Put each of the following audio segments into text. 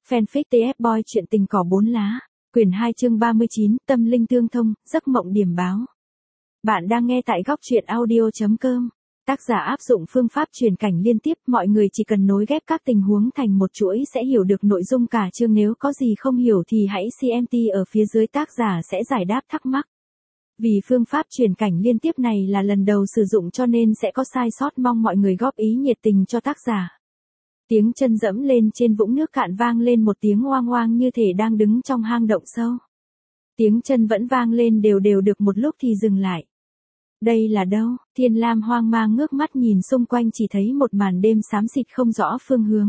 Fanfic TF Boy chuyện tình cỏ 4 lá, quyển 2 chương 39, tâm linh tương thông, giấc mộng điểm báo. Bạn đang nghe tại góc truyện audio.com. Tác giả áp dụng phương pháp truyền cảnh liên tiếp, mọi người chỉ cần nối ghép các tình huống thành một chuỗi sẽ hiểu được nội dung cả chương, nếu có gì không hiểu thì hãy CMT ở phía dưới, tác giả sẽ giải đáp thắc mắc. Vì phương pháp truyền cảnh liên tiếp này là lần đầu sử dụng cho nên sẽ có sai sót, mong mọi người góp ý nhiệt tình cho tác giả. Tiếng chân dẫm lên trên vũng nước cạn vang lên một tiếng oang oang như thể đang đứng trong hang động sâu. Tiếng chân vẫn vang lên đều đều được một lúc thì dừng lại. Đây là đâu? Thiên Lam hoang mang ngước mắt nhìn xung quanh, chỉ thấy một màn đêm xám xịt không rõ phương hướng.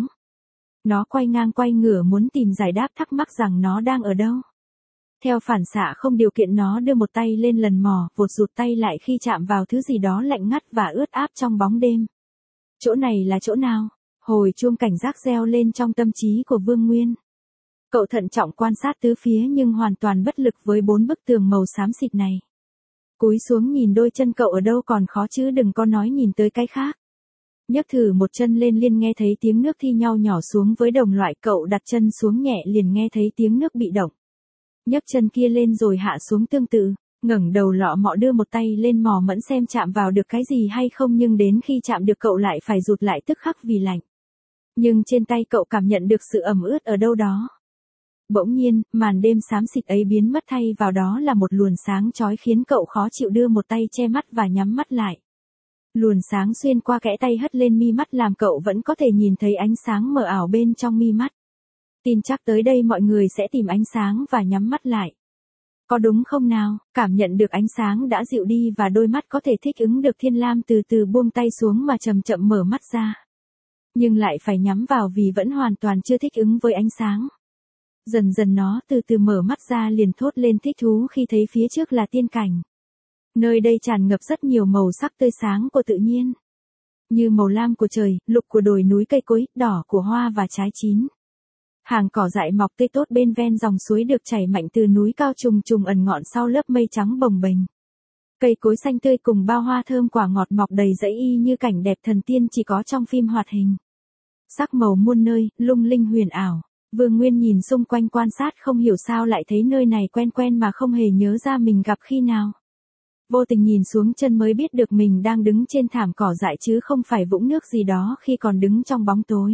Nó quay ngang quay ngửa muốn tìm giải đáp thắc mắc rằng nó đang ở đâu. Theo phản xạ không điều kiện nó đưa một tay lên lần mò, vụt rụt tay lại khi chạm vào thứ gì đó lạnh ngắt và ướt áp trong bóng đêm. Chỗ này là chỗ nào? Hồi chuông cảnh giác reo lên trong tâm trí của Vương Nguyên. Cậu thận trọng quan sát tứ phía nhưng hoàn toàn bất lực với 4 bức tường màu xám xịt này. Cúi xuống nhìn đôi chân cậu ở đâu còn khó chứ đừng có nói nhìn tới cái khác. Nhấc thử một chân lên liền nghe thấy tiếng nước thi nhau nhỏ xuống với đồng loại, cậu đặt chân xuống nhẹ liền nghe thấy tiếng nước bị động. Nhấc chân kia lên rồi hạ xuống tương tự, ngẩng đầu lọ mọ đưa một tay lên mò mẫn xem chạm vào được cái gì hay không, nhưng đến khi chạm được cậu lại phải rụt lại tức khắc vì lạnh. Nhưng trên tay cậu cảm nhận được sự ẩm ướt ở đâu đó. Bỗng nhiên, màn đêm xám xịt ấy biến mất, thay vào đó là một luồng sáng chói khiến cậu khó chịu đưa một tay che mắt và nhắm mắt lại. Luồng sáng xuyên qua kẽ tay hất lên mi mắt làm cậu vẫn có thể nhìn thấy ánh sáng mờ ảo bên trong mi mắt. Tin chắc tới đây mọi người sẽ tìm ánh sáng và nhắm mắt lại. Có đúng không nào? Cảm nhận được ánh sáng đã dịu đi và đôi mắt có thể thích ứng được, Thiên Lam từ từ buông tay xuống mà chậm chậm mở mắt ra. Nhưng lại phải nhắm vào vì vẫn hoàn toàn chưa thích ứng với ánh sáng. Dần dần nó từ từ mở mắt ra liền thốt lên thích thú khi thấy phía trước là tiên cảnh. Nơi đây tràn ngập rất nhiều màu sắc tươi sáng của tự nhiên. Như màu lam của trời, lục của đồi núi cây cối, đỏ của hoa và trái chín. Hàng cỏ dại mọc tươi tốt bên ven dòng suối được chảy mạnh từ núi cao trùng trùng ẩn ngọn sau lớp mây trắng bồng bềnh. Cây cối xanh tươi cùng bao hoa thơm quả ngọt mọc đầy dãy y như cảnh đẹp thần tiên chỉ có trong phim hoạt hình. Sắc màu muôn nơi, lung linh huyền ảo. Vương Nguyên nhìn xung quanh quan sát không hiểu sao lại thấy nơi này quen quen mà không hề nhớ ra mình gặp khi nào. Vô tình nhìn xuống chân mới biết được mình đang đứng trên thảm cỏ dại chứ không phải vũng nước gì đó khi còn đứng trong bóng tối.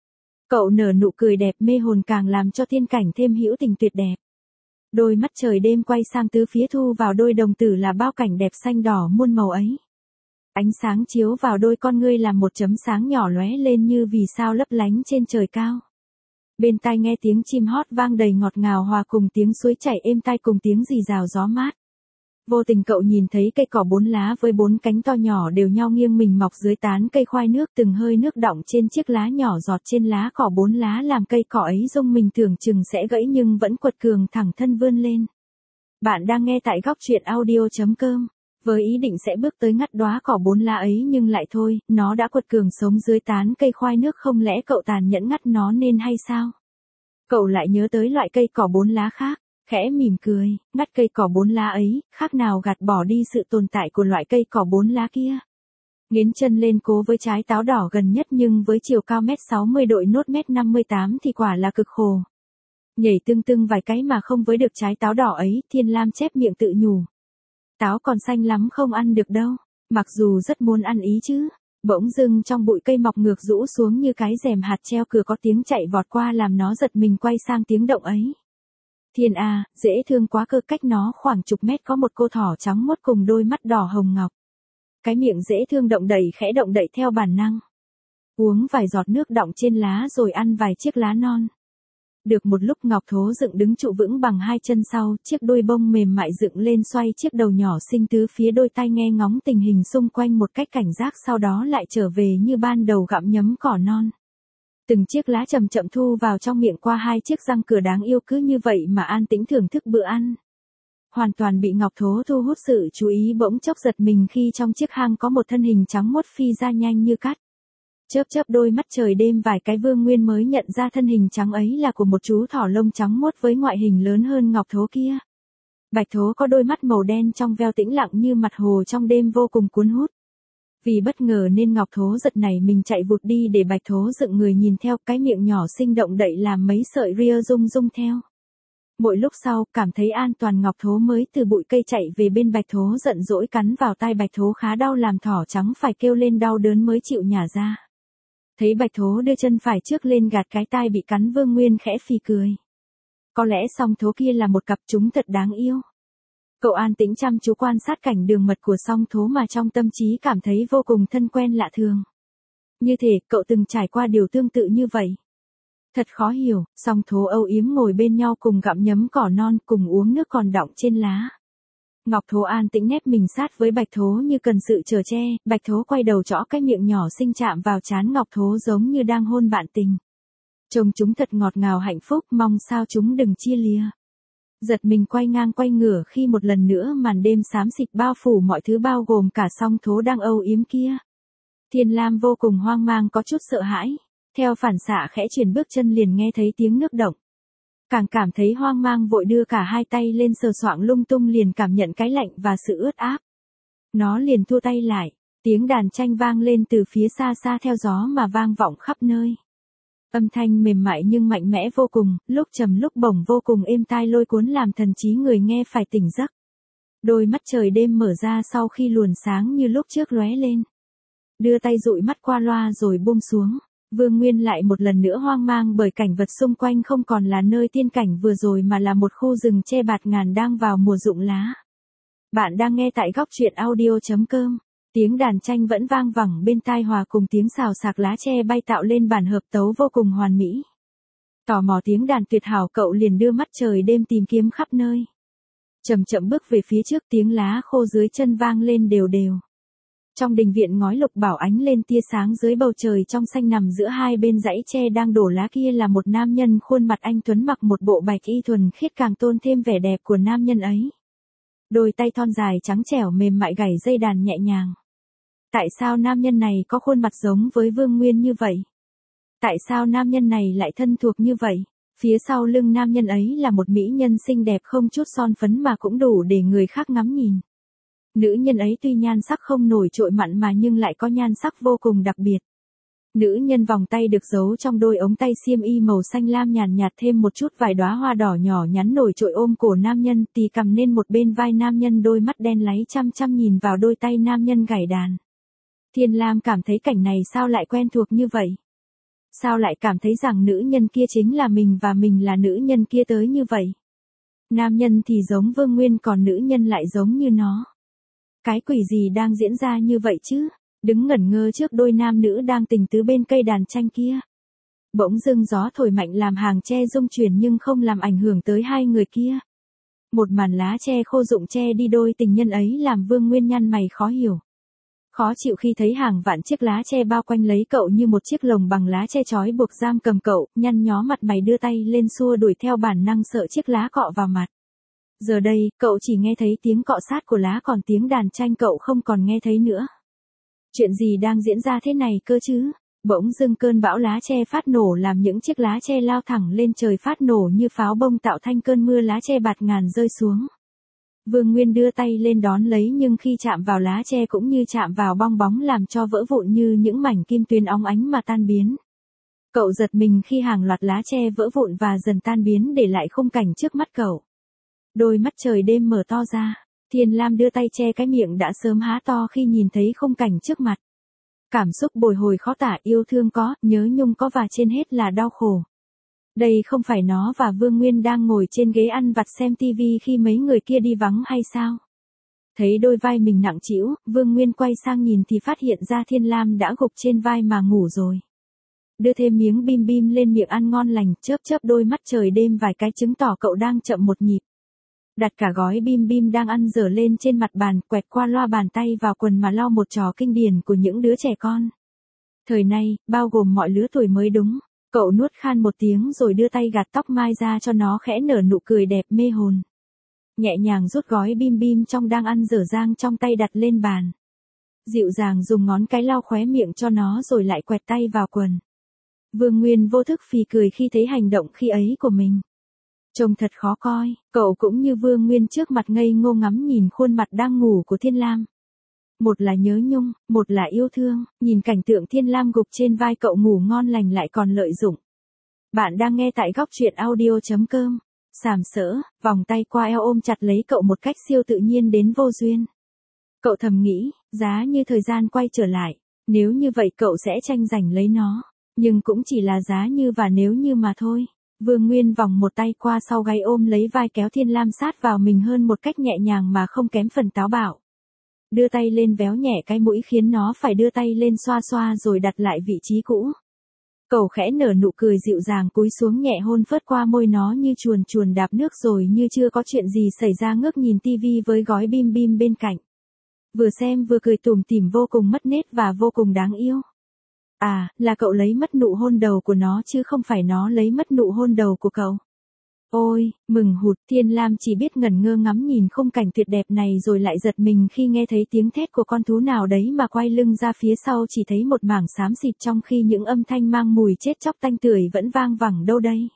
Cậu nở nụ cười đẹp mê hồn càng làm cho thiên cảnh thêm hữu tình tuyệt đẹp. Đôi mắt trời đêm quay sang tứ phía thu vào đôi đồng tử là bao cảnh đẹp xanh đỏ muôn màu ấy. Ánh sáng chiếu vào đôi con ngươi làm một chấm sáng nhỏ lóe lên như vì sao lấp lánh trên trời cao. Bên tai nghe tiếng chim hót vang đầy ngọt ngào hòa cùng tiếng suối chảy êm tai cùng tiếng rì rào gió mát. Vô tình cậu nhìn thấy cây cỏ 4 lá với 4 cánh to nhỏ đều nhau nghiêng mình mọc dưới tán cây khoai nước, từng hơi nước đọng trên chiếc lá nhỏ giọt trên lá cỏ 4 lá làm cây cỏ ấy rung mình tưởng chừng sẽ gãy nhưng vẫn quật cường thẳng thân vươn lên. Bạn đang nghe tại góc truyện audio.com. Với ý định sẽ bước tới ngắt đóa cỏ 4 lá ấy nhưng lại thôi, nó đã quật cường sống dưới tán cây khoai nước, không lẽ cậu tàn nhẫn ngắt nó nên hay sao? Cậu lại nhớ tới loại cây cỏ 4 lá khác, khẽ mỉm cười, ngắt cây cỏ 4 lá ấy, khác nào gạt bỏ đi sự tồn tại của loại cây cỏ 4 lá kia. Nghiến chân lên cố với trái táo đỏ gần nhất nhưng với chiều cao 1m60 đội nốt 1m58 thì quả là cực khổ. Nhảy tưng tưng vài cái mà không với được trái táo đỏ ấy, Thiên Lam chép miệng tự nhủ. Táo còn xanh lắm không ăn được đâu, mặc dù rất muốn ăn ý chứ. Bỗng dưng trong bụi cây mọc ngược rũ xuống như cái rèm hạt treo cửa có tiếng chạy vọt qua làm nó giật mình quay sang tiếng động ấy. Thiên à, dễ thương quá cơ, cách nó khoảng chục mét có một cô thỏ trắng muốt cùng đôi mắt đỏ hồng ngọc. Cái miệng dễ thương động đậy khẽ động đậy theo bản năng. Uống vài giọt nước đọng trên lá rồi ăn vài chiếc lá non. Được một lúc Ngọc Thố dựng đứng trụ vững bằng hai chân sau, chiếc đuôi bông mềm mại dựng lên xoay chiếc đầu nhỏ xinh tứ phía, đôi tai nghe ngóng tình hình xung quanh một cách cảnh giác, sau đó lại trở về như ban đầu gặm nhấm cỏ non. Từng chiếc lá chậm chậm thu vào trong miệng qua hai chiếc răng cửa đáng yêu, cứ như vậy mà an tĩnh thưởng thức bữa ăn. Hoàn toàn bị Ngọc Thố thu hút sự chú ý, bỗng chốc giật mình khi trong chiếc hang có một thân hình trắng muốt phi ra nhanh như cắt. Chớp chớp đôi mắt trời đêm vài cái, Vương Nguyên mới nhận ra thân hình trắng ấy là của một chú thỏ lông trắng muốt với ngoại hình lớn hơn Ngọc Thố kia. Bạch Thố có đôi mắt màu đen trong veo tĩnh lặng như mặt hồ trong đêm vô cùng cuốn hút. Vì bất ngờ nên Ngọc Thố giật nảy mình chạy vụt đi để Bạch Thố dựng người nhìn theo, cái miệng nhỏ xinh động đậy làm mấy sợi ria rung rung theo. Mỗi lúc sau, cảm thấy an toàn Ngọc Thố mới từ bụi cây chạy về bên Bạch Thố giận dỗi cắn vào tai Bạch Thố khá đau làm thỏ trắng phải kêu lên đau đớn mới chịu nhả ra. Thấy Bạch Thố đưa chân phải trước lên gạt cái tai bị cắn, Vương Nguyên khẽ phì cười. Có lẽ song thố kia là một cặp chúng thật đáng yêu. Cậu an tĩnh chăm chú quan sát cảnh đường mật của song thố mà trong tâm trí cảm thấy vô cùng thân quen lạ thường. Như thể cậu từng trải qua điều tương tự như vậy. Thật khó hiểu, song thố âu yếm ngồi bên nhau cùng gặm nhấm cỏ non, cùng uống nước còn đọng trên lá. Ngọc Thố an tĩnh nép mình sát với Bạch Thố như cần sự chở che, Bạch Thố quay đầu trõ cái miệng nhỏ xinh chạm vào trán Ngọc Thố giống như đang hôn bạn tình. Trông chúng thật ngọt ngào hạnh phúc, mong sao chúng đừng chia lìa. Giật mình quay ngang quay ngửa khi một lần nữa màn đêm xám xịt bao phủ mọi thứ bao gồm cả song thố đang âu yếm kia. Thiên Lam vô cùng hoang mang có chút sợ hãi. Theo phản xạ khẽ chuyển bước chân liền nghe thấy tiếng nước động. Càng cảm thấy hoang mang vội đưa cả hai tay lên sờ soạng lung tung liền cảm nhận cái lạnh và sự ướt áp. Nó liền thua tay lại, tiếng đàn tranh vang lên từ phía xa xa theo gió mà vang vọng khắp nơi. Âm thanh mềm mại nhưng mạnh mẽ vô cùng, lúc trầm lúc bổng vô cùng êm tai lôi cuốn làm thần trí người nghe phải tỉnh giấc. Đôi mắt trời đêm mở ra sau khi luồn sáng như lúc trước lóe lên. Đưa tay dụi mắt qua loa rồi buông xuống. Vương Nguyên lại một lần nữa hoang mang bởi cảnh vật xung quanh không còn là nơi tiên cảnh vừa rồi mà là một khu rừng che bạt ngàn đang vào mùa rụng lá. Bạn đang nghe tại góc truyện audio.com. Tiếng đàn tranh vẫn vang vẳng bên tai hòa cùng tiếng xào xạc lá tre bay tạo lên bản hợp tấu vô cùng hoàn mỹ. Tò mò tiếng đàn tuyệt hảo cậu liền đưa mắt trời đêm tìm kiếm khắp nơi. Chậm chậm bước về phía trước tiếng lá khô dưới chân vang lên đều đều. Trong đình viện ngói lục bảo ánh lên tia sáng dưới bầu trời trong xanh nằm giữa hai bên dãy tre đang đổ lá kia là một nam nhân khuôn mặt anh tuấn mặc một bộ bạch y thuần khiết càng tôn thêm vẻ đẹp của nam nhân ấy. Đôi tay thon dài trắng trẻo mềm mại gảy dây đàn nhẹ nhàng. Tại sao nam nhân này có khuôn mặt giống với Vương Nguyên như vậy? Tại sao nam nhân này lại thân thuộc như vậy? Phía sau lưng nam nhân ấy là một mỹ nhân xinh đẹp không chút son phấn mà cũng đủ để người khác ngắm nhìn. Nữ nhân ấy tuy nhan sắc không nổi trội mặn mà nhưng lại có nhan sắc vô cùng đặc biệt. Nữ nhân vòng tay được giấu trong đôi ống tay xiêm y màu xanh lam nhàn nhạt thêm một chút vài đóa hoa đỏ nhỏ nhắn nổi trội ôm cổ nam nhân tì cầm lên một bên vai nam nhân đôi mắt đen láy chăm chăm nhìn vào đôi tay nam nhân gảy đàn. Thiên Lam cảm thấy cảnh này sao lại quen thuộc như vậy? Sao lại cảm thấy rằng nữ nhân kia chính là mình và mình là nữ nhân kia tới như vậy? Nam nhân thì giống Vương Nguyên còn nữ nhân lại giống như nó. Cái quỷ gì đang diễn ra như vậy chứ? Đứng ngẩn ngơ trước đôi nam nữ đang tình tứ bên cây đàn tranh kia. Bỗng dưng gió thổi mạnh làm hàng tre rung chuyển nhưng không làm ảnh hưởng tới hai người kia. Một màn lá tre khô rụng che đi đôi tình nhân ấy làm Vương Nguyên nhăn mày khó hiểu. Khó chịu khi thấy hàng vạn chiếc lá tre bao quanh lấy cậu như một chiếc lồng bằng lá tre trói buộc giam cầm cậu, nhăn nhó mặt mày đưa tay lên xua đuổi theo bản năng sợ chiếc lá cọ vào mặt. Giờ đây, cậu chỉ nghe thấy tiếng cọ sát của lá còn tiếng đàn tranh cậu không còn nghe thấy nữa. Chuyện gì đang diễn ra thế này cơ chứ? Bỗng dưng cơn bão lá tre phát nổ làm những chiếc lá tre lao thẳng lên trời phát nổ như pháo bông tạo thành cơn mưa lá tre bạt ngàn rơi xuống. Vương Nguyên đưa tay lên đón lấy nhưng khi chạm vào lá tre cũng như chạm vào bong bóng làm cho vỡ vụn như những mảnh kim tuyến óng ánh mà tan biến. Cậu giật mình khi hàng loạt lá tre vỡ vụn và dần tan biến để lại khung cảnh trước mắt cậu. Đôi mắt trời đêm mở to ra, Thiên Lam đưa tay che cái miệng đã sớm há to khi nhìn thấy khung cảnh trước mặt. Cảm xúc bồi hồi khó tả, yêu thương có, nhớ nhung có và trên hết là đau khổ. Đây không phải nó và Vương Nguyên đang ngồi trên ghế ăn vặt xem tivi khi mấy người kia đi vắng hay sao? Thấy đôi vai mình nặng trĩu, Vương Nguyên quay sang nhìn thì phát hiện ra Thiên Lam đã gục trên vai mà ngủ rồi. Đưa thêm miếng bim bim lên miệng ăn ngon lành, chớp chớp đôi mắt trời đêm vài cái chứng tỏ cậu đang chậm một nhịp. Đặt cả gói bim bim đang ăn dở lên trên mặt bàn, quẹt qua loa bàn tay vào quần mà lau một trò kinh điển của những đứa trẻ con. Thời nay, bao gồm mọi lứa tuổi mới đúng. Cậu nuốt khan một tiếng rồi đưa tay gạt tóc mai ra cho nó khẽ nở nụ cười đẹp mê hồn. Nhẹ nhàng rút gói bim bim trong đang ăn dở dang trong tay đặt lên bàn. Dịu dàng dùng ngón cái lau khóe miệng cho nó rồi lại quẹt tay vào quần. Vương Nguyên vô thức phì cười khi thấy hành động khi ấy của mình. Trông thật khó coi, cậu cũng như Vương Nguyên trước mặt ngây ngô ngắm nhìn khuôn mặt đang ngủ của Thiên Lam. Một là nhớ nhung, một là yêu thương, nhìn cảnh tượng Thiên Lam gục trên vai cậu ngủ ngon lành lại còn lợi dụng. Bạn đang nghe tại góc truyện audio.com. Sàm sỡ, vòng tay qua eo ôm chặt lấy cậu một cách siêu tự nhiên đến vô duyên. Cậu thầm nghĩ, giá như thời gian quay trở lại, nếu như vậy cậu sẽ tranh giành lấy nó. Nhưng cũng chỉ là giá như và nếu như mà thôi. Vương Nguyên vòng một tay qua sau gáy ôm lấy vai kéo Thiên Lam sát vào mình hơn một cách nhẹ nhàng mà không kém phần táo bạo. Đưa tay lên véo nhẹ cái mũi khiến nó phải đưa tay lên xoa xoa rồi đặt lại vị trí cũ. Cậu khẽ nở nụ cười dịu dàng cúi xuống nhẹ hôn phớt qua môi nó như chuồn chuồn đạp nước rồi như chưa có chuyện gì xảy ra ngước nhìn tivi với gói bim bim bên cạnh. Vừa xem vừa cười tủm tỉm vô cùng mất nết và vô cùng đáng yêu. À, là cậu lấy mất nụ hôn đầu của nó chứ không phải nó lấy mất nụ hôn đầu của cậu. Ôi, mừng hụt, Thiên Lam chỉ biết ngẩn ngơ ngắm nhìn khung cảnh tuyệt đẹp này rồi lại giật mình khi nghe thấy tiếng thét của con thú nào đấy mà quay lưng ra phía sau chỉ thấy một mảng xám xịt trong khi những âm thanh mang mùi chết chóc tanh tưởi vẫn vang vẳng đâu đây.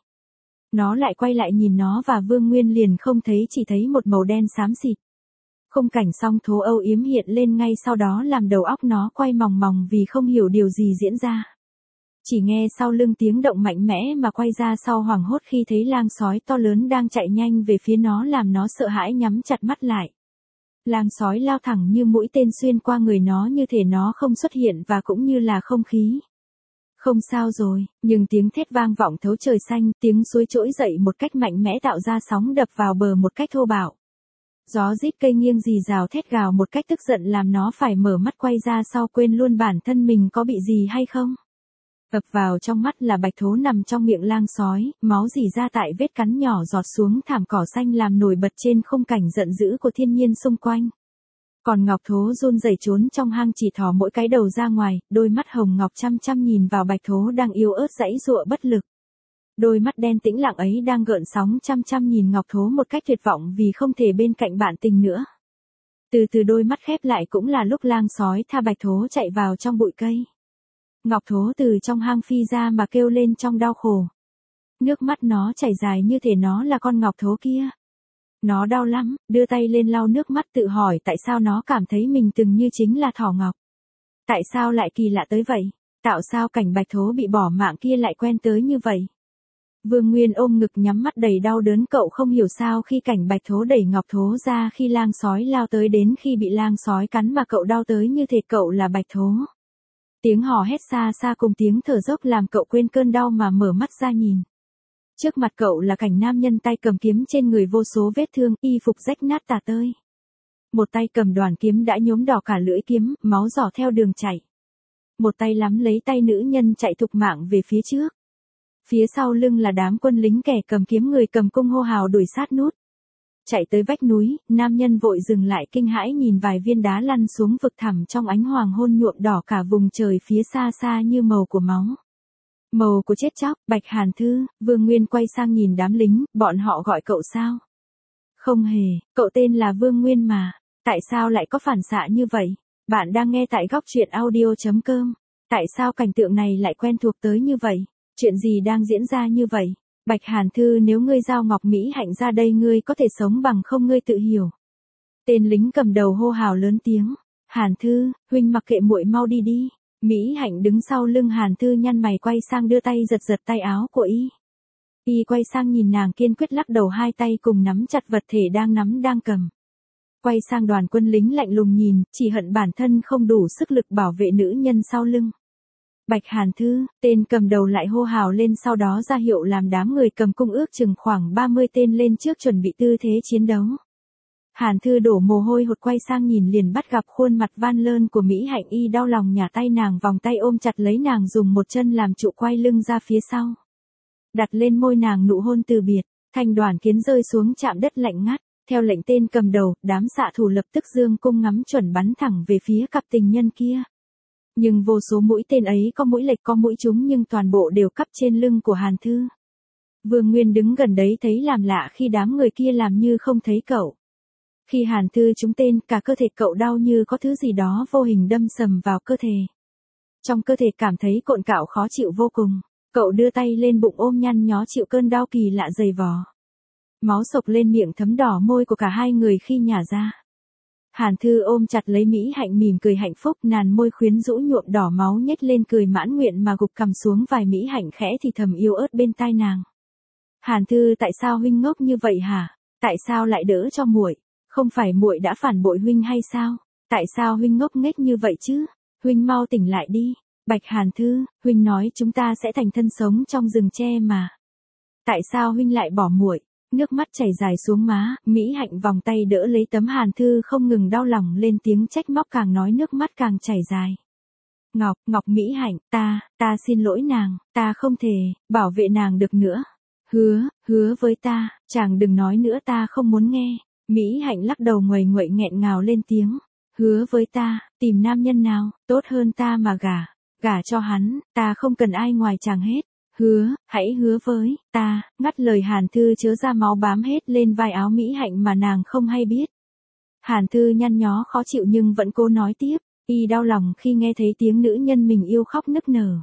Nó lại quay lại nhìn nó và Vương Nguyên liền không thấy chỉ thấy một màu đen xám xịt. Khung cảnh song thố âu yếm hiện lên ngay sau đó làm đầu óc nó quay mòng mòng vì không hiểu điều gì diễn ra. Chỉ nghe sau lưng tiếng động mạnh mẽ mà quay ra sau hoảng hốt khi thấy lang sói to lớn đang chạy nhanh về phía nó làm nó sợ hãi nhắm chặt mắt lại. Lang sói lao thẳng như mũi tên xuyên qua người nó như thể nó không xuất hiện và cũng như là không khí. Không sao rồi, nhưng tiếng thét vang vọng thấu trời xanh, tiếng suối trỗi dậy một cách mạnh mẽ tạo ra sóng đập vào bờ một cách thô bạo. Gió rít cây nghiêng rì rào thét gào một cách tức giận làm nó phải mở mắt quay ra sau quên luôn bản thân mình có bị gì hay không. Ập vào trong mắt là bạch thố nằm trong miệng lang sói, máu rỉ ra tại vết cắn nhỏ giọt xuống thảm cỏ xanh làm nổi bật trên khung cảnh giận dữ của thiên nhiên xung quanh. Còn ngọc thố run rẩy trốn trong hang chỉ thò mỗi cái đầu ra ngoài, đôi mắt hồng ngọc chăm chăm nhìn vào bạch thố đang yếu ớt giãy giụa bất lực. Đôi mắt đen tĩnh lặng ấy đang gợn sóng chăm chăm nhìn ngọc thố một cách tuyệt vọng vì không thể bên cạnh bạn tình nữa. Từ từ đôi mắt khép lại cũng là lúc lang sói tha bạch thố chạy vào trong bụi cây. Ngọc thố từ trong hang phi ra mà kêu lên trong đau khổ. Nước mắt nó chảy dài như thể nó là con ngọc thố kia. Nó đau lắm, đưa tay lên lau nước mắt tự hỏi tại sao nó cảm thấy mình từng như chính là thỏ ngọc. Tại sao lại kỳ lạ tới vậy? Tại sao cảnh bạch thố bị bỏ mạng kia lại quen tới như vậy? Vương Nguyên ôm ngực nhắm mắt đầy đau đớn cậu không hiểu sao khi cảnh bạch thố đẩy ngọc thố ra khi lang sói lao tới đến khi bị lang sói cắn mà cậu đau tới như thể cậu là bạch thố. Tiếng hò hét xa xa cùng tiếng thở dốc làm cậu quên cơn đau mà mở mắt ra nhìn. Trước mặt cậu là cảnh nam nhân tay cầm kiếm trên người vô số vết thương, y phục rách nát tả tơi. Một tay cầm đoàn kiếm đã nhuốm đỏ cả lưỡi kiếm, máu rỏ theo đường chảy. Một tay nắm lấy tay nữ nhân chạy thục mạng về phía trước. Phía sau lưng là đám quân lính kẻ cầm kiếm người cầm cung hô hào đuổi sát nút. Chạy tới vách núi, nam nhân vội dừng lại kinh hãi nhìn vài viên đá lăn xuống vực thẳm trong ánh hoàng hôn nhuộm đỏ cả vùng trời phía xa xa như màu của máu. Màu của chết chóc, Bạch Hàn Thư, Vương Nguyên quay sang nhìn đám lính, bọn họ gọi cậu sao? Không hề, cậu tên là Vương Nguyên mà, tại sao lại có phản xạ như vậy? Bạn đang nghe tại góc truyện audio.com, tại sao cảnh tượng này lại quen thuộc tới như vậy? Chuyện gì đang diễn ra như vậy? Bạch Hàn Thư nếu ngươi giao Ngọc Mỹ Hạnh ra đây ngươi có thể sống bằng không ngươi tự hiểu. Tên lính cầm đầu hô hào lớn tiếng. Hàn Thư, huynh mặc kệ muội mau đi đi. Mỹ Hạnh đứng sau lưng Hàn Thư nhăn mày quay sang đưa tay giật giật tay áo của y. Y quay sang nhìn nàng kiên quyết lắc đầu hai tay cùng nắm chặt vật thể đang nắm đang cầm. Quay sang đoàn quân lính lạnh lùng nhìn, chỉ hận bản thân không đủ sức lực bảo vệ nữ nhân sau lưng. Bạch Hàn Thư, tên cầm đầu lại hô hào lên sau đó ra hiệu làm đám người cầm cung ước chừng khoảng 30 tên lên trước chuẩn bị tư thế chiến đấu. Hàn Thư đổ mồ hôi hột quay sang nhìn liền bắt gặp khuôn mặt van lơn của Mỹ Hạnh y đau lòng nhả tay nàng vòng tay ôm chặt lấy nàng dùng một chân làm trụ quay lưng ra phía sau. Đặt lên môi nàng nụ hôn từ biệt, thanh đoàn kiến rơi xuống chạm đất lạnh ngắt, theo lệnh tên cầm đầu, đám xạ thủ lập tức giương cung ngắm chuẩn bắn thẳng về phía cặp tình nhân kia. Nhưng vô số mũi tên ấy có mũi lệch có mũi trúng nhưng toàn bộ đều cắp trên lưng của Hàn Thư. Vương Nguyên đứng gần đấy thấy làm lạ khi đám người kia làm như không thấy cậu. Khi Hàn Thư trúng tên cả cơ thể cậu đau như có thứ gì đó vô hình đâm sầm vào cơ thể. Trong cơ thể cảm thấy cộn cạo khó chịu vô cùng. Cậu đưa tay lên bụng ôm nhăn nhó chịu cơn đau kỳ lạ dày vò. Máu sộc lên miệng thấm đỏ môi của cả hai người khi nhả ra. Hàn Thư ôm chặt lấy Mỹ Hạnh mỉm cười hạnh phúc, nàn môi khuyến rũ nhuộm đỏ máu nhếch lên cười mãn nguyện mà gục cằm xuống vai Mỹ Hạnh khẽ thì thầm yêu ớt bên tai nàng. Hàn Thư, tại sao huynh ngốc như vậy hả? Tại sao lại đỡ cho muội? Không phải muội đã phản bội huynh hay sao? Tại sao huynh ngốc nghếch như vậy chứ? Huynh mau tỉnh lại đi. Bạch Hàn Thư, huynh nói chúng ta sẽ thành thân sống trong rừng tre mà. Tại sao huynh lại bỏ muội? Nước mắt chảy dài xuống má, Mỹ Hạnh vòng tay đỡ lấy tấm Hàn Thư không ngừng đau lòng lên tiếng trách móc, càng nói nước mắt càng chảy dài. Ngọc Mỹ Hạnh, ta xin lỗi nàng, ta không thể bảo vệ nàng được nữa. Hứa với ta, chàng đừng nói nữa, ta không muốn nghe. Mỹ Hạnh lắc đầu nguầy nguậy nghẹn ngào lên tiếng. Hứa với ta, tìm nam nhân nào tốt hơn ta mà gả cho hắn, ta không cần ai ngoài chàng hết. Hãy hứa với ta. Ngắt lời Hàn Thư chứa ra máu bám hết lên vai áo Mỹ Hạnh mà nàng không hay biết. Hàn Thư nhăn nhó khó chịu nhưng vẫn cố nói tiếp, y đau lòng khi nghe thấy tiếng nữ nhân mình yêu khóc nức nở.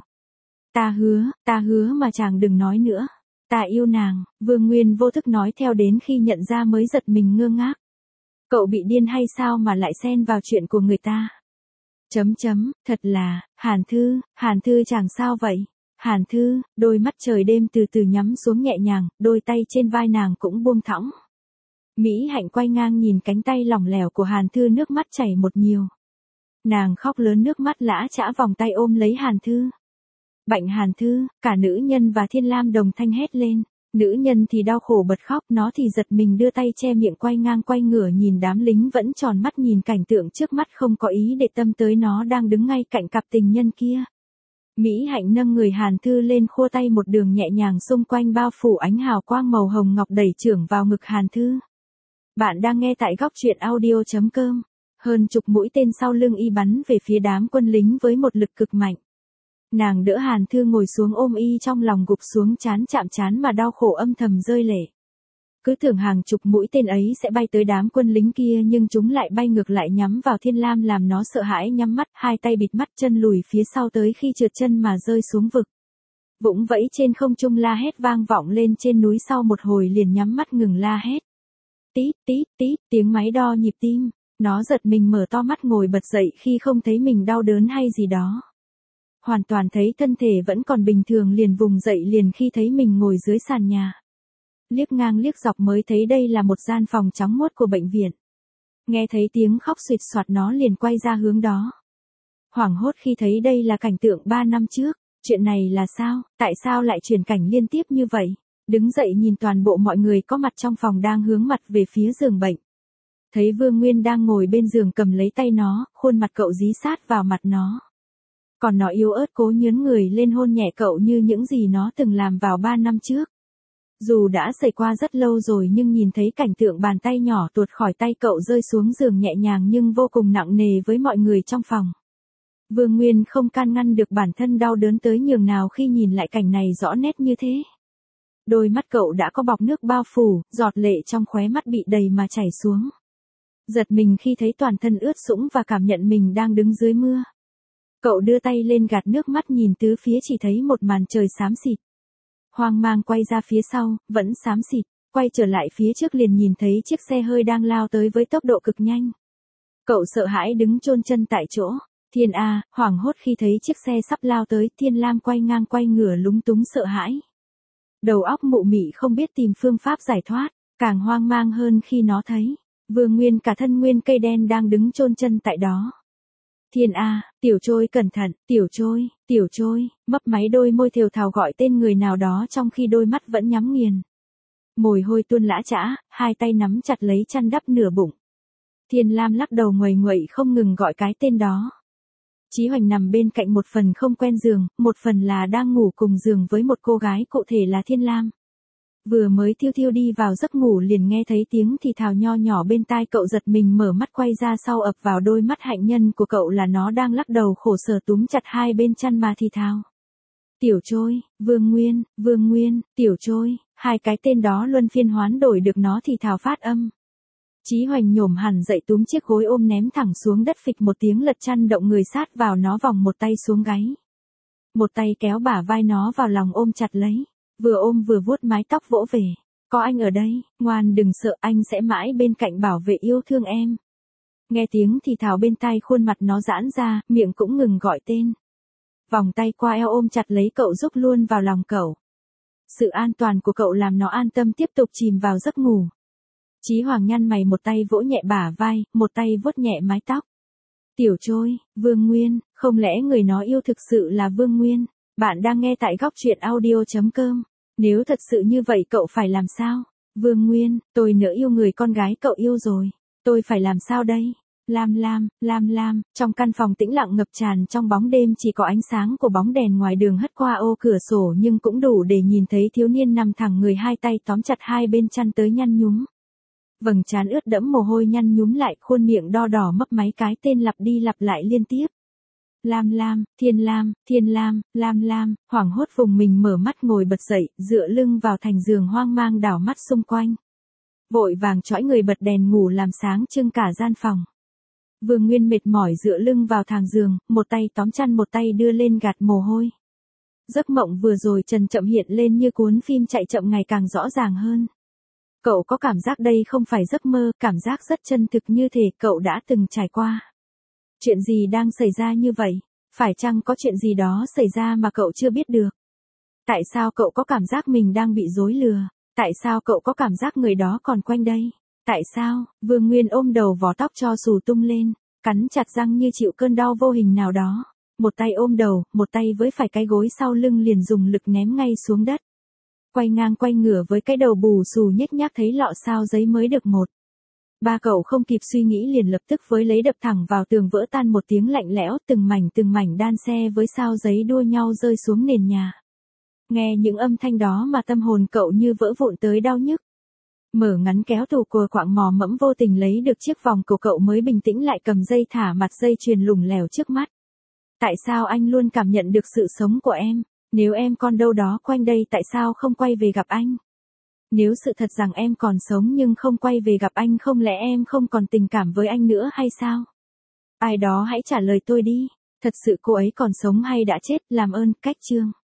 Ta hứa mà chàng đừng nói nữa. Ta yêu nàng, Vương Nguyên vô thức nói theo đến khi nhận ra mới giật mình ngơ ngác. Cậu bị điên hay sao mà lại xen vào chuyện của người ta? Thật là, Hàn Thư chàng sao vậy? Hàn Thư, đôi mắt trời đêm từ từ nhắm xuống nhẹ nhàng, đôi tay trên vai nàng cũng buông thõng. Mỹ Hạnh quay ngang nhìn cánh tay lỏng lẻo của Hàn Thư, nước mắt chảy một nhiều. Nàng khóc lớn, nước mắt lã chã vòng tay ôm lấy Hàn Thư. Bạnh Hàn Thư, cả nữ nhân và Thiên Lam đồng thanh hét lên. Nữ nhân thì đau khổ bật khóc, nó thì giật mình đưa tay che miệng quay ngang quay ngửa nhìn đám lính vẫn tròn mắt nhìn cảnh tượng trước mắt không có ý để tâm tới nó đang đứng ngay cạnh cặp tình nhân kia. Mỹ Hạnh nâng người Hàn Thư lên, khua tay một đường nhẹ nhàng xung quanh bao phủ ánh hào quang màu hồng ngọc đẩy chưởng vào ngực Hàn Thư. Bạn đang nghe tại góc truyện audio.com. Hơn chục mũi tên sau lưng y bắn về phía đám quân lính với một lực cực mạnh. Nàng đỡ Hàn Thư ngồi xuống ôm y trong lòng, gục xuống chán chạm chán mà đau khổ âm thầm rơi lệ. Cứ tưởng hàng chục mũi tên ấy sẽ bay tới đám quân lính kia nhưng chúng lại bay ngược lại nhắm vào Thiên Lam, làm nó sợ hãi nhắm mắt, hai tay bịt mắt, chân lùi phía sau tới khi trượt chân mà rơi xuống vực. Vũng vẫy trên không trung la hét vang vọng lên trên núi, sau một hồi liền nhắm mắt ngừng la hét. Tít tít tít, tiếng máy đo nhịp tim, nó giật mình mở to mắt ngồi bật dậy khi không thấy mình đau đớn hay gì đó. Hoàn toàn thấy thân thể vẫn còn bình thường, liền vùng dậy liền khi thấy mình ngồi dưới sàn nhà. Liếc ngang liếc dọc mới thấy đây là một gian phòng trắng muốt của bệnh viện. Nghe thấy tiếng khóc xuỵt xoạt nó liền quay ra hướng đó. Hoảng hốt khi thấy đây là cảnh tượng 3 năm trước. Chuyện này là sao? Tại sao lại chuyển cảnh liên tiếp như vậy? Đứng dậy nhìn toàn bộ mọi người có mặt trong phòng đang hướng mặt về phía giường bệnh. Thấy Vương Nguyên đang ngồi bên giường cầm lấy tay nó, khuôn mặt cậu dí sát vào mặt nó. Còn nó yếu ớt cố nhớn người lên hôn nhẹ cậu như những gì nó từng làm vào 3 năm trước. Dù đã xảy qua rất lâu rồi nhưng nhìn thấy cảnh tượng bàn tay nhỏ tuột khỏi tay cậu rơi xuống giường nhẹ nhàng nhưng vô cùng nặng nề với mọi người trong phòng. Vương Nguyên không can ngăn được bản thân đau đớn tới nhường nào khi nhìn lại cảnh này rõ nét như thế. Đôi mắt cậu đã có bọc nước bao phủ, giọt lệ trong khóe mắt bị đầy mà chảy xuống. Giật mình khi thấy toàn thân ướt sũng và cảm nhận mình đang đứng dưới mưa. Cậu đưa tay lên gạt nước mắt, nhìn tứ phía chỉ thấy một màn trời xám xịt. Hoang mang quay ra phía sau, vẫn xám xịt, quay trở lại phía trước liền nhìn thấy chiếc xe hơi đang lao tới với tốc độ cực nhanh. Cậu sợ hãi đứng chôn chân tại chỗ. Thiên A, hoảng hốt khi thấy chiếc xe sắp lao tới, Thiên Lam quay ngang quay ngửa lúng túng sợ hãi. Đầu óc mụ mị không biết tìm phương pháp giải thoát, càng hoang mang hơn khi nó thấy Vương Nguyên cả thân nguyên cây đen đang đứng chôn chân tại đó. Thiên A, Tiểu Trôi cẩn thận, Tiểu Trôi, mấp máy đôi môi thều thào gọi tên người nào đó trong khi đôi mắt vẫn nhắm nghiền. Mồ hôi tuôn lã chã, hai tay nắm chặt lấy chăn đắp nửa bụng. Thiên Lam lắc đầu nguầy nguậy không ngừng gọi cái tên đó. Chí Hoành nằm bên cạnh, một phần không quen giường, một phần là đang ngủ cùng giường với một cô gái cụ thể là Thiên Lam. Vừa mới thiêu thiêu đi vào giấc ngủ liền nghe thấy tiếng thì thào nho nhỏ bên tai, cậu giật mình mở mắt quay ra sau ập vào đôi mắt hạnh nhân của cậu là nó đang lắc đầu khổ sở túm chặt hai bên chăn mà thì thào. Tiểu Trôi, Vương Nguyên, Tiểu Trôi, hai cái tên đó luân phiên hoán đổi được nó thì thào phát âm. Chí Hoành nhổm hẳn dậy túm chiếc gối ôm ném thẳng xuống đất, phịch một tiếng lật chăn động người sát vào nó, vòng một tay xuống gáy. Một tay kéo bả vai nó vào lòng ôm chặt lấy. Vừa ôm vừa vuốt mái tóc vỗ về. Có anh ở đây, ngoan đừng sợ, anh sẽ mãi bên cạnh bảo vệ yêu thương em. Nghe tiếng thì thào bên tai, khuôn mặt nó giãn ra, miệng cũng ngừng gọi tên. Vòng tay qua eo ôm chặt lấy cậu, rúc luôn vào lòng cậu. Sự an toàn của cậu làm nó an tâm tiếp tục chìm vào giấc ngủ. Chí Hoàng nhăn mày, một tay vỗ nhẹ bả vai, một tay vuốt nhẹ mái tóc. Tiểu Trôi, Vương Nguyên, không lẽ người nó yêu thực sự là Vương Nguyên? Bạn đang nghe tại góc truyện audio.com. Nếu thật sự như vậy cậu phải làm sao? Vương Nguyên, tôi nỡ yêu người con gái cậu yêu rồi. Tôi phải làm sao đây? Lam, trong căn phòng tĩnh lặng ngập tràn trong bóng đêm, chỉ có ánh sáng của bóng đèn ngoài đường hắt qua ô cửa sổ, nhưng cũng đủ để nhìn thấy thiếu niên nằm thẳng người, hai tay tóm chặt hai bên chăn tới nhăn nhúm. Vầng trán ướt đẫm mồ hôi nhăn nhúm lại, khuôn miệng đo đỏ mấp máy cái tên lặp đi lặp lại liên tiếp. Lam, hoảng hốt vùng mình mở mắt ngồi bật dậy, dựa lưng vào thành giường hoang mang đảo mắt xung quanh. Vội vàng chõi người bật đèn ngủ làm sáng trưng cả gian phòng. Vương Nguyên mệt mỏi dựa lưng vào thang giường, một tay tóm chăn một tay đưa lên gạt mồ hôi. Giấc mộng vừa rồi chậm chậm hiện lên như cuốn phim chạy chậm ngày càng rõ ràng hơn. Cậu có cảm giác đây không phải giấc mơ, cảm giác rất chân thực như thể cậu đã từng trải qua. Chuyện gì đang xảy ra như vậy? Phải chăng có chuyện gì đó xảy ra mà cậu chưa biết được? Tại sao cậu có cảm giác mình đang bị dối lừa? Tại sao cậu có cảm giác người đó còn quanh đây? Tại sao? Vương Nguyên ôm đầu, vò tóc cho xù tung lên, cắn chặt răng như chịu cơn đau vô hình nào đó. Một tay ôm đầu, một tay với phải cái gối sau lưng, liền dùng lực ném ngay xuống đất. Quay ngang quay ngửa với cái đầu bù xù nhếch nhác thấy lọ sao giấy mới được một. Ba cậu không kịp suy nghĩ liền lập tức với lấy đập thẳng vào tường, vỡ tan một tiếng lạnh lẽo, từng mảnh đan xe với sao giấy đua nhau rơi xuống nền nhà. Nghe những âm thanh đó mà tâm hồn cậu như vỡ vụn tới đau nhức. Mở ngắn kéo tủ cùa quạng, mò mẫm vô tình lấy được chiếc vòng cổ, cậu mới bình tĩnh lại, cầm dây thả mặt dây chuyền lủng lẻo trước mắt. Tại sao anh luôn cảm nhận được sự sống của em? Nếu em còn đâu đó quanh đây, tại sao không quay về gặp anh? Nếu sự thật rằng em còn sống nhưng không quay về gặp anh, không lẽ em không còn tình cảm với anh nữa hay sao? Ai đó hãy trả lời tôi đi. Thật sự cô ấy còn sống hay đã chết? Làm ơn, cách chương.